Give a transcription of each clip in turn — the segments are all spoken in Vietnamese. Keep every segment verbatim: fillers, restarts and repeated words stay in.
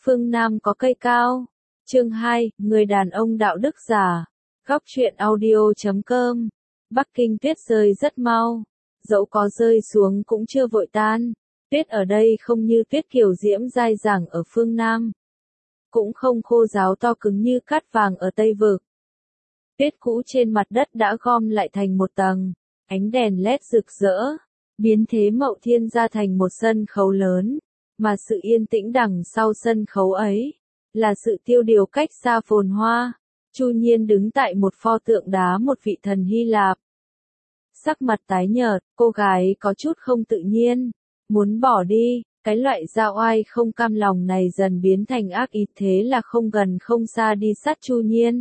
Phương Nam có cây cao. Chương hai, người đàn ông đạo đức giả. Góc truyện audio chấm com. Bắc Kinh tuyết rơi rất mau. Dẫu có rơi xuống cũng chưa vội tan. Tuyết ở đây không như tuyết kiểu diễm dai dẳng ở phương Nam. Cũng không khô ráo to cứng như cát vàng ở Tây Vực. Tuyết cũ trên mặt đất đã gom lại thành một tầng. Ánh đèn led rực rỡ. Biến thế Mậu Thiên ra thành một sân khấu lớn. Mà sự yên tĩnh đằng sau sân khấu ấy, là sự tiêu điều cách xa phồn hoa. Chu Nhiên đứng tại một pho tượng đá một vị thần Hy Lạp. Sắc mặt tái nhợt, cô gái có chút không tự nhiên, muốn bỏ đi, cái loại dao oai không cam lòng này dần biến thành ác ý, thế là không gần không xa đi sát Chu Nhiên.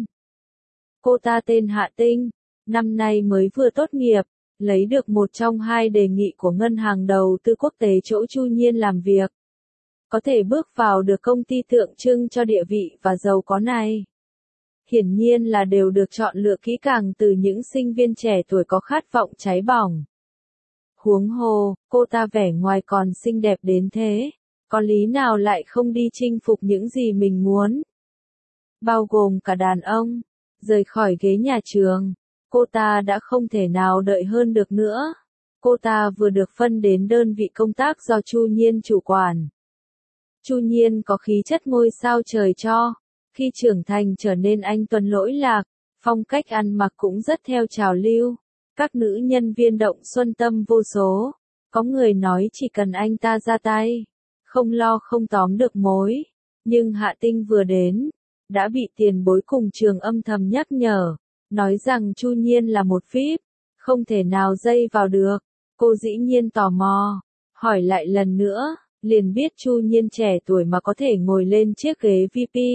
Cô ta tên Hạ Tinh, năm nay mới vừa tốt nghiệp, lấy được một trong hai đề nghị của ngân hàng đầu tư quốc tế chỗ Chu Nhiên làm việc. Có thể bước vào được công ty tượng trưng cho địa vị và giàu có này. Hiển nhiên là đều được chọn lựa kỹ càng từ những sinh viên trẻ tuổi có khát vọng cháy bỏng. Huống hồ, cô ta vẻ ngoài còn xinh đẹp đến thế, có lý nào lại không đi chinh phục những gì mình muốn. Bao gồm cả đàn ông, rời khỏi ghế nhà trường, cô ta đã không thể nào đợi hơn được nữa. Cô ta vừa được phân đến đơn vị công tác do Chu Nhiên chủ quản. Chu Nhiên có khí chất ngôi sao trời cho, khi trưởng thành trở nên anh tuấn lỗi lạc, phong cách ăn mặc cũng rất theo trào lưu. Các nữ nhân viên động xuân tâm vô số, có người nói chỉ cần anh ta ra tay, không lo không tóm được mối. Nhưng Hạ Tinh vừa đến, đã bị tiền bối cùng trường âm thầm nhắc nhở, nói rằng Chu Nhiên là một víp, không thể nào dây vào được. Cô dĩ nhiên tò mò, hỏi lại lần nữa. Liền biết Chu Nhiên trẻ tuổi mà có thể ngồi lên chiếc ghế vê pê.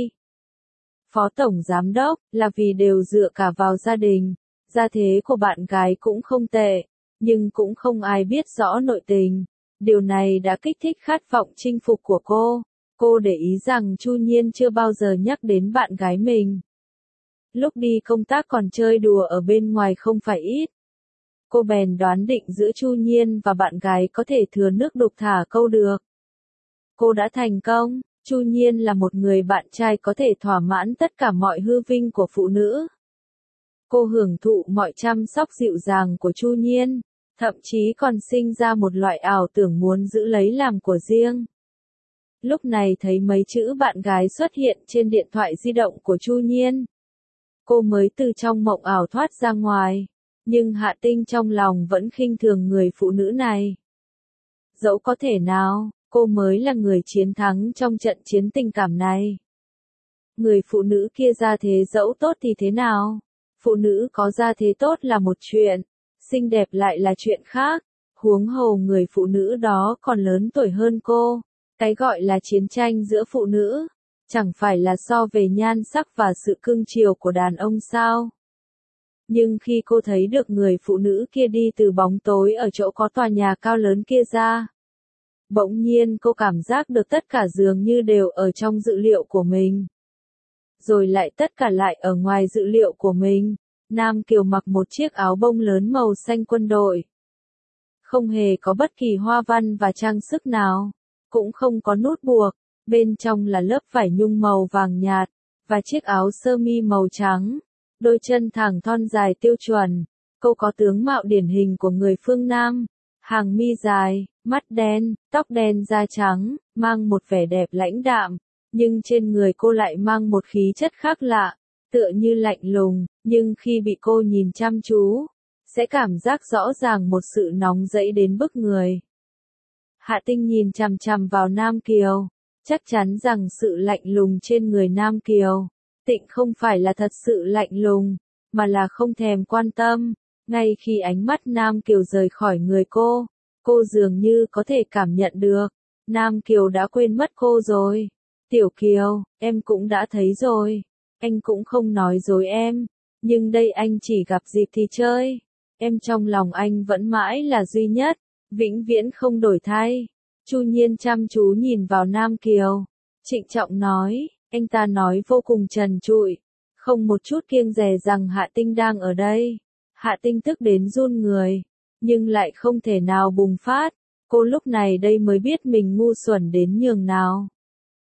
Phó tổng giám đốc, là vì đều dựa cả vào gia đình. Gia thế của bạn gái cũng không tệ, nhưng cũng không ai biết rõ nội tình. Điều này đã kích thích khát vọng chinh phục của cô. Cô để ý rằng Chu Nhiên chưa bao giờ nhắc đến bạn gái mình. Lúc đi công tác còn chơi đùa ở bên ngoài không phải ít. Cô bèn đoán định giữa Chu Nhiên và bạn gái có thể thừa nước đục thả câu được. Cô đã thành công. Chu Nhiên là một người bạn trai có thể thỏa mãn tất cả mọi hư vinh của phụ nữ. Cô hưởng thụ mọi chăm sóc dịu dàng của Chu Nhiên, thậm chí còn sinh ra một loại ảo tưởng muốn giữ lấy làm của riêng. Lúc này thấy mấy chữ bạn gái xuất hiện trên điện thoại di động của Chu Nhiên. Cô mới từ trong mộng ảo thoát ra ngoài, nhưng Hạ Tinh trong lòng vẫn khinh thường người phụ nữ này. Dẫu có thể nào, cô mới là người chiến thắng trong trận chiến tình cảm này. Người phụ nữ kia gia thế dẫu tốt thì thế nào? Phụ nữ có gia thế tốt là một chuyện, xinh đẹp lại là chuyện khác. Huống hồ người phụ nữ đó còn lớn tuổi hơn cô. Cái gọi là chiến tranh giữa phụ nữ, chẳng phải là so về nhan sắc và sự cưng chiều của đàn ông sao? Nhưng khi cô thấy được người phụ nữ kia đi từ bóng tối ở chỗ có tòa nhà cao lớn kia ra, bỗng nhiên cô cảm giác được tất cả dường như đều ở trong dự liệu của mình. Rồi lại tất cả lại ở ngoài dự liệu của mình. Nam Kiều mặc một chiếc áo bông lớn màu xanh quân đội. Không hề có bất kỳ hoa văn và trang sức nào. Cũng không có nút buộc. Bên trong là lớp vải nhung màu vàng nhạt. Và chiếc áo sơ mi màu trắng. Đôi chân thẳng thon dài tiêu chuẩn. Cô có tướng mạo điển hình của người phương Nam. Hàng mi dài, mắt đen, tóc đen da trắng, mang một vẻ đẹp lãnh đạm, nhưng trên người cô lại mang một khí chất khác lạ, tựa như lạnh lùng, nhưng khi bị cô nhìn chăm chú, sẽ cảm giác rõ ràng một sự nóng dẫy đến bức người. Hạ Tinh nhìn chằm chằm vào Nam Kiều, chắc chắn rằng sự lạnh lùng trên người Nam Kiều, tịnh không phải là thật sự lạnh lùng, mà là không thèm quan tâm. Ngay khi ánh mắt Nam Kiều rời khỏi người cô, cô dường như có thể cảm nhận được, Nam Kiều đã quên mất cô rồi. Tiểu Kiều, em cũng đã thấy rồi, anh cũng không nói dối em, nhưng đây anh chỉ gặp dịp thì chơi. Em trong lòng anh vẫn mãi là duy nhất, vĩnh viễn không đổi thay. Chu Nhiên chăm chú nhìn vào Nam Kiều, trịnh trọng nói, anh ta nói vô cùng trần trụi, không một chút kiêng dè rằng Hạ Tinh đang ở đây. Hạ Tinh tức đến run người, nhưng lại không thể nào bùng phát. Cô lúc này đây mới biết mình ngu xuẩn đến nhường nào.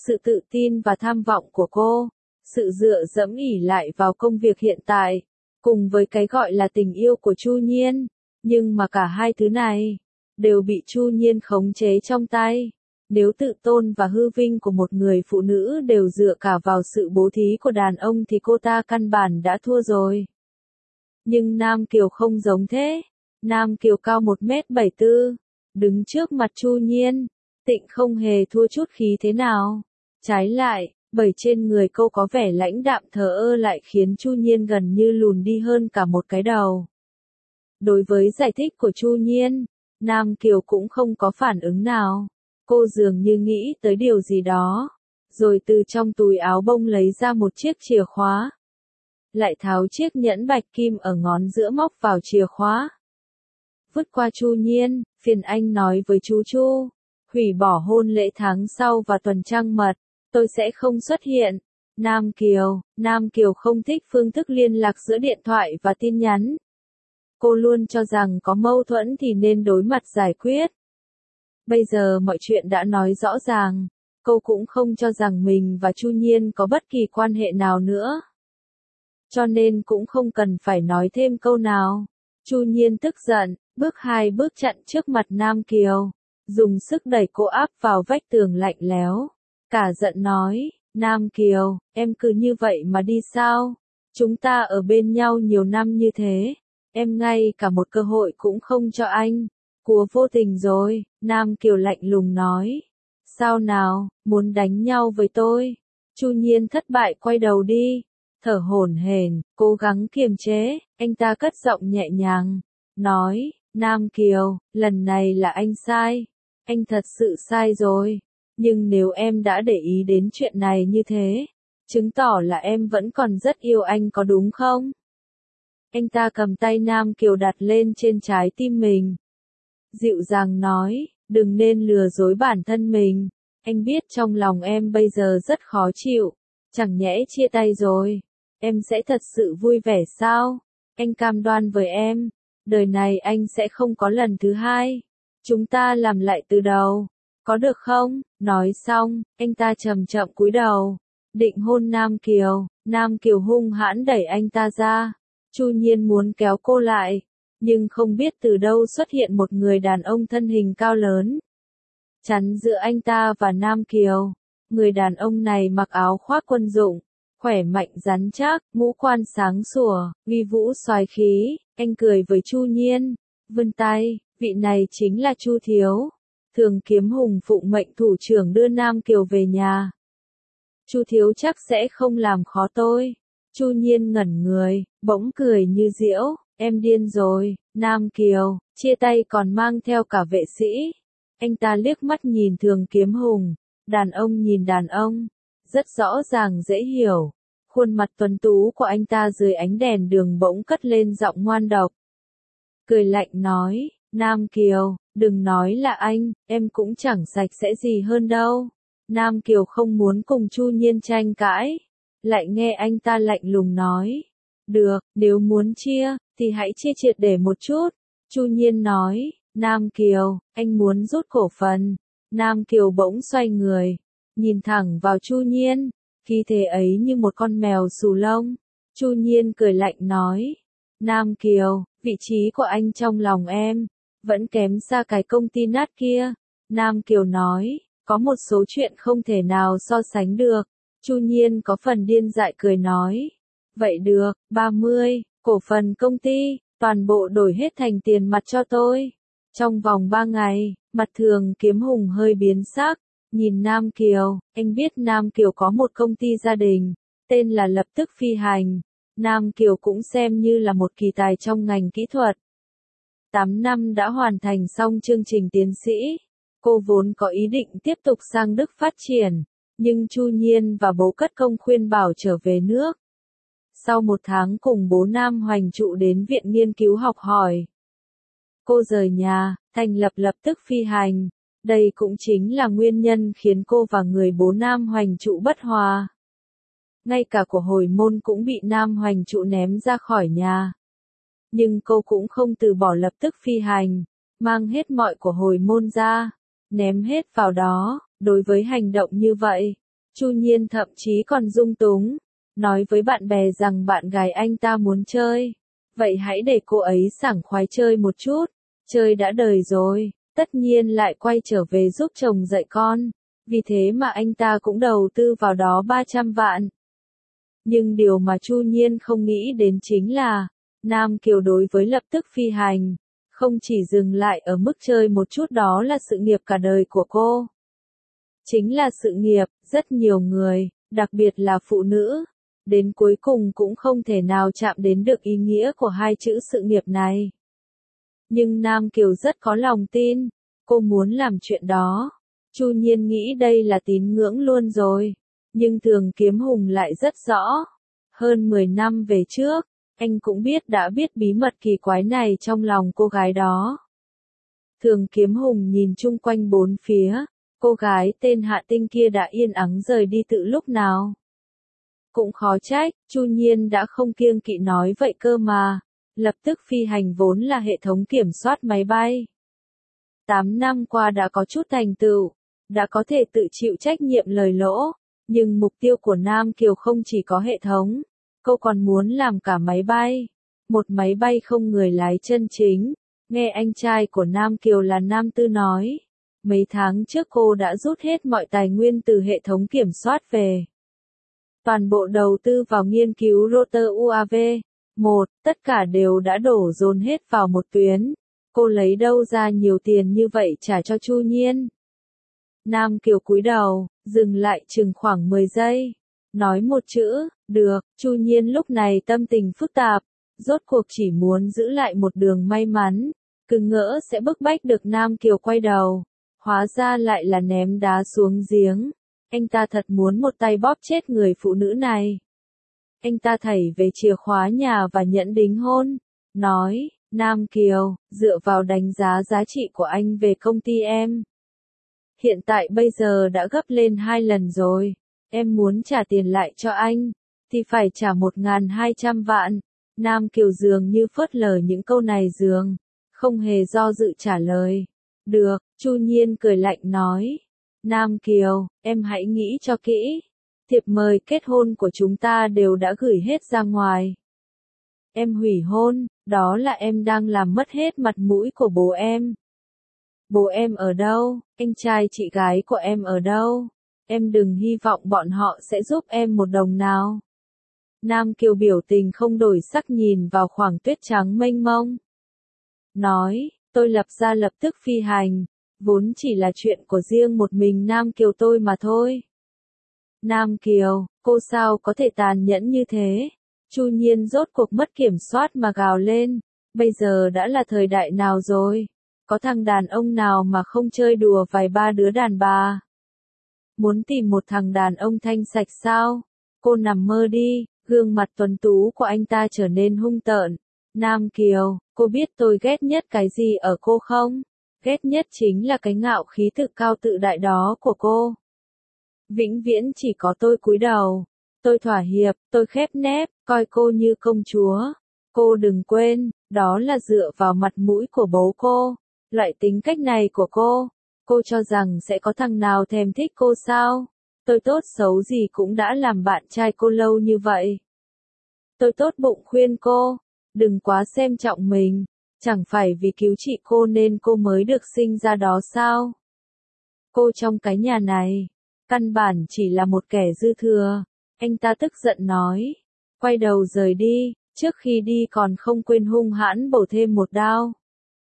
sự tự tin và tham vọng của cô, sự dựa dẫm ỷ lại vào công việc hiện tại, cùng với cái gọi là tình yêu của Chu Nhiên, nhưng mà cả hai thứ này đều bị Chu Nhiên khống chế trong tay. Nếu tự tôn và hư vinh của một người phụ nữ đều dựa cả vào sự bố thí của đàn ông thì cô ta căn bản đã thua rồi. Nhưng Nam Kiều không giống thế. Nam Kiều cao một mét bảy tư, đứng trước mặt Chu Nhiên, Tịnh không hề thua chút khí thế nào. Trái lại, bởi trên người cô có vẻ lãnh đạm thờ ơ lại khiến Chu Nhiên gần như lùn đi hơn cả một cái đầu. Đối với giải thích của Chu Nhiên, Nam Kiều cũng không có phản ứng nào. Cô dường như nghĩ tới điều gì đó, rồi từ trong túi áo bông lấy ra một chiếc chìa khóa. Lại tháo chiếc nhẫn bạch kim ở ngón giữa móc vào chìa khóa. Vứt qua Chu Nhiên, phiền anh nói với chú Chu, hủy bỏ hôn lễ tháng sau và tuần trăng mật, tôi sẽ không xuất hiện. Nam Kiều, Nam Kiều không thích phương thức liên lạc giữa điện thoại và tin nhắn. Cô luôn cho rằng có mâu thuẫn thì nên đối mặt giải quyết. Bây giờ mọi chuyện đã nói rõ ràng, cô cũng không cho rằng mình và Chu Nhiên có bất kỳ quan hệ nào nữa. Cho nên cũng không cần phải nói thêm câu nào. Chu Nhiên tức giận, bước hai bước chặn trước mặt Nam Kiều, dùng sức đẩy cô áp vào vách tường lạnh lẽo. Cả giận nói, Nam Kiều, em cứ như vậy mà đi sao? Chúng ta ở bên nhau nhiều năm như thế, em ngay cả một cơ hội cũng không cho anh. Cúa vô tình rồi, Nam Kiều lạnh lùng nói. Sao nào, muốn đánh nhau với tôi? Chu Nhiên thất bại quay đầu đi, thở hổn hển, cố gắng kiềm chế. Anh ta cất giọng nhẹ nhàng, nói, Nam Kiều, lần này là anh sai. Anh thật sự sai rồi. Nhưng nếu em đã để ý đến chuyện này như thế, chứng tỏ là em vẫn còn rất yêu anh có đúng không? Anh ta cầm tay Nam Kiều đặt lên trên trái tim mình. Dịu dàng nói, đừng nên lừa dối bản thân mình. Anh biết trong lòng em bây giờ rất khó chịu. Chẳng nhẽ chia tay rồi, em sẽ thật sự vui vẻ sao? Anh cam đoan với em, đời này anh sẽ không có lần thứ hai. Chúng ta làm lại từ đầu, có được không? Nói xong, anh ta chậm chậm cúi đầu, định hôn Nam Kiều. Nam Kiều hung hãn đẩy anh ta ra. Chu Nhiên muốn kéo cô lại, nhưng không biết từ đâu xuất hiện một người đàn ông thân hình cao lớn, chắn giữa anh ta và Nam Kiều. Người đàn ông này mặc áo khoác quân dụng, khỏe mạnh rắn chắc, ngũ quan sáng sủa, uy vũ soái khí. Anh cười với Chu Nhiên, vươn tay, vị này chính là Chu Thiếu, Thường Kiếm Hùng phụng mệnh thủ trưởng đưa Nam Kiều về nhà. Chu Thiếu chắc sẽ không làm khó tôi. Chu Nhiên ngẩn người, bỗng cười như giễu, em điên rồi. Nam Kiều, chia tay còn mang theo cả vệ sĩ. Anh ta liếc mắt nhìn Thường Kiếm Hùng, đàn ông nhìn đàn ông, rất rõ ràng dễ hiểu. Khuôn mặt tuấn tú của anh ta dưới ánh đèn đường bỗng cất lên giọng ngoan độc. Cười lạnh nói, Nam Kiều, đừng nói là anh, em cũng chẳng sạch sẽ gì hơn đâu. Nam Kiều không muốn cùng Chu Nhiên tranh cãi, lại nghe anh ta lạnh lùng nói. Được, nếu muốn chia, thì hãy chia triệt để một chút. Chu Nhiên nói, Nam Kiều, anh muốn rút cổ phần. Nam Kiều bỗng xoay người, nhìn thẳng vào Chu Nhiên, khí thế ấy như một con mèo xù lông. Chu Nhiên cười lạnh nói, Nam Kiều, vị trí của anh trong lòng em, vẫn kém xa cái công ty nát kia. Nam Kiều nói, có một số chuyện không thể nào so sánh được. Chu Nhiên có phần điên dại cười nói, vậy được, ba mươi, cổ phần công ty, toàn bộ đổi hết thành tiền mặt cho tôi. Trong vòng ba ngày, mặt Thường Kiếm Hùng hơi biến sắc, nhìn Nam Kiều. Anh biết Nam Kiều có một công ty gia đình, tên là Lập Tức Phi Hành. Nam Kiều cũng xem như là một kỳ tài trong ngành kỹ thuật. tám năm đã hoàn thành xong chương trình tiến sĩ. Cô vốn có ý định tiếp tục sang Đức phát triển, nhưng Chu Nhiên và bố cất công khuyên bảo trở về nước. Sau một tháng cùng bố Nam Hoành Trụ đến viện nghiên cứu học hỏi, cô rời nhà, thành lập Lập Tức Phi Hành. Đây cũng chính là nguyên nhân khiến cô và người bố Nam Hoành Trụ bất hòa. Ngay cả của hồi môn cũng bị Nam Hoành Trụ ném ra khỏi nhà. Nhưng cô cũng không từ bỏ Lập Tức Phi Hành, mang hết mọi của hồi môn ra, ném hết vào đó. Đối với hành động như vậy, Chu Nhiên thậm chí còn dung túng, nói với bạn bè rằng bạn gái anh ta muốn chơi. Vậy hãy để cô ấy sảng khoái chơi một chút, chơi đã đời rồi, tất nhiên lại quay trở về giúp chồng dạy con. Vì thế mà anh ta cũng đầu tư vào đó ba trăm vạn. Nhưng điều mà Chu Nhiên không nghĩ đến chính là, Nam Kiều đối với lập tức phi hành, không chỉ dừng lại ở mức chơi một chút, đó là sự nghiệp cả đời của cô. Chính là sự nghiệp, rất nhiều người, đặc biệt là phụ nữ, đến cuối cùng cũng không thể nào chạm đến được ý nghĩa của hai chữ sự nghiệp này. Nhưng Nam Kiều rất có lòng tin, cô muốn làm chuyện đó. Chu Nhiên nghĩ đây là tín ngưỡng luôn rồi, nhưng Thường Kiếm Hùng lại rất rõ. Hơn mười năm về trước, anh cũng biết đã biết bí mật kỳ quái này trong lòng cô gái đó. Thường Kiếm Hùng nhìn chung quanh bốn phía, cô gái tên Hạ Tinh kia đã yên ắng rời đi từ lúc nào. Cũng khó trách, Chu Nhiên đã không kiêng kỵ nói vậy cơ mà. Lập tức phi hành vốn là hệ thống kiểm soát máy bay. Tám năm qua đã có chút thành tựu, đã có thể tự chịu trách nhiệm lời lỗ, nhưng mục tiêu của Nam Kiều không chỉ có hệ thống, cô còn muốn làm cả máy bay. Một máy bay không người lái chân chính. Nghe anh trai của Nam Kiều là Nam Tư nói, mấy tháng trước cô đã rút hết mọi tài nguyên từ hệ thống kiểm soát về. Toàn bộ đầu tư vào nghiên cứu rotor u a vê. Một, tất cả đều đã đổ dồn hết vào một tuyến. Cô lấy đâu ra nhiều tiền như vậy trả cho Chu Nhiên? Nam Kiều cúi đầu, dừng lại chừng khoảng mười giây. Nói một chữ, được. Chu Nhiên lúc này tâm tình phức tạp, rốt cuộc chỉ muốn giữ lại một đường may mắn, cứ ngỡ sẽ bức bách được Nam Kiều quay đầu. Hóa ra lại là ném đá xuống giếng. Anh ta thật muốn một tay bóp chết người phụ nữ này. Anh ta thảy về chìa khóa nhà và nhẫn đính hôn. Nói, Nam Kiều, dựa vào đánh giá giá trị của anh về công ty em. Hiện tại bây giờ đã gấp lên hai lần rồi. Em muốn trả tiền lại cho anh, thì phải trả một nghìn hai trăm vạn. Nam Kiều dường như phớt lờ những câu này dường, không hề do dự trả lời. Được, Chu Nhiên cười lạnh nói. Nam Kiều, em hãy nghĩ cho kỹ. Thiệp mời kết hôn của chúng ta đều đã gửi hết ra ngoài. Em hủy hôn, đó là em đang làm mất hết mặt mũi của bố em. Bố em ở đâu? Anh trai chị gái của em ở đâu? Em đừng hy vọng bọn họ sẽ giúp em một đồng nào. Nam Kiều biểu tình không đổi sắc nhìn vào khoảng tuyết trắng mênh mông. Nói, tôi lập ra lập tức phi hành, vốn chỉ là chuyện của riêng một mình Nam Kiều tôi mà thôi. Nam Kiều, cô sao có thể tàn nhẫn như thế? Chu Nhiên rốt cuộc mất kiểm soát mà gào lên. Bây giờ đã là thời đại nào rồi? Có thằng đàn ông nào mà không chơi đùa vài ba đứa đàn bà? Muốn tìm một thằng đàn ông thanh sạch sao? Cô nằm mơ đi. Gương mặt tuấn tú của anh ta trở nên hung tợn. Nam Kiều, cô biết tôi ghét nhất cái gì ở cô không? Ghét nhất chính là cái ngạo khí tự cao tự đại đó của cô. Vĩnh viễn chỉ có tôi cúi đầu, tôi thỏa hiệp, tôi khép nép, coi cô như công chúa. Cô đừng quên, đó là dựa vào mặt mũi của bố cô. Loại tính cách này của cô, cô cho rằng sẽ có thằng nào thèm thích cô sao? Tôi tốt xấu gì cũng đã làm bạn trai cô lâu như vậy. Tôi tốt bụng khuyên cô, đừng quá xem trọng mình, chẳng phải vì cứu chị cô nên cô mới được sinh ra đó sao? Cô trong cái nhà này, căn bản chỉ là một kẻ dư thừa. Anh ta tức giận nói, quay đầu rời đi, trước khi đi còn không quên hung hãn bổ thêm một đao.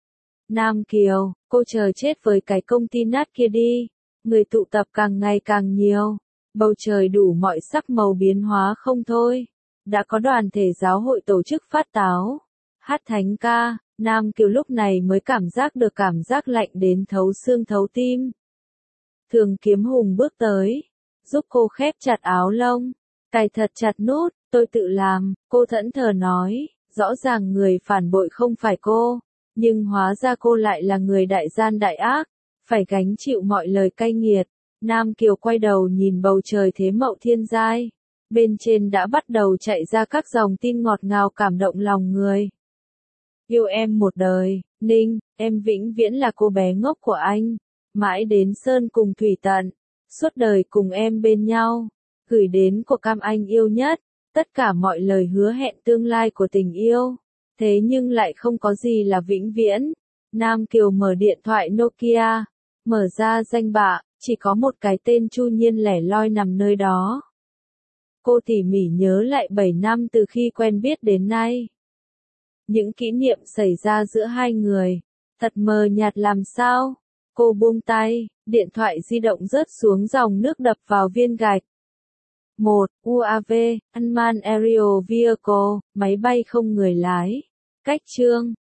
Nam Kiều, cô chờ chết với cái công ty nát kia đi. Người tụ tập càng ngày càng nhiều, bầu trời đủ mọi sắc màu biến hóa không thôi. Đã có đoàn thể giáo hội tổ chức phát táo, hát thánh ca. Nam Kiều lúc này mới cảm giác được cảm giác lạnh đến thấu xương thấu tim. Thường Kiếm Hùng bước tới, giúp cô khép chặt áo lông, cài thật chặt nút. Tôi tự làm, cô thẫn thờ nói, rõ ràng người phản bội không phải cô, nhưng hóa ra cô lại là người đại gian đại ác, phải gánh chịu mọi lời cay nghiệt. Nam Kiều quay đầu nhìn bầu trời thế mậu thiên giai, bên trên đã bắt đầu chạy ra các dòng tin ngọt ngào cảm động lòng người. Yêu em một đời, Ninh, em vĩnh viễn là cô bé ngốc của anh, mãi đến sơn cùng thủy tận. suốt đời cùng em bên nhau, gửi đến của cam anh yêu nhất, tất cả mọi lời hứa hẹn tương lai của tình yêu, thế nhưng lại không có gì là vĩnh viễn. Nam Kiều mở điện thoại Nokia, mở ra danh bạ, chỉ có một cái tên Chu Nhiên lẻ loi nằm nơi đó. Cô tỉ mỉ nhớ lại bảy năm từ khi quen biết đến nay. Những kỷ niệm xảy ra giữa hai người, thật mờ nhạt làm sao. Cô buông tay, điện thoại di động rớt xuống dòng nước đập vào viên gạch. một. u a vê, Unmanned Aerial Vehicle, máy bay không người lái. Cách chương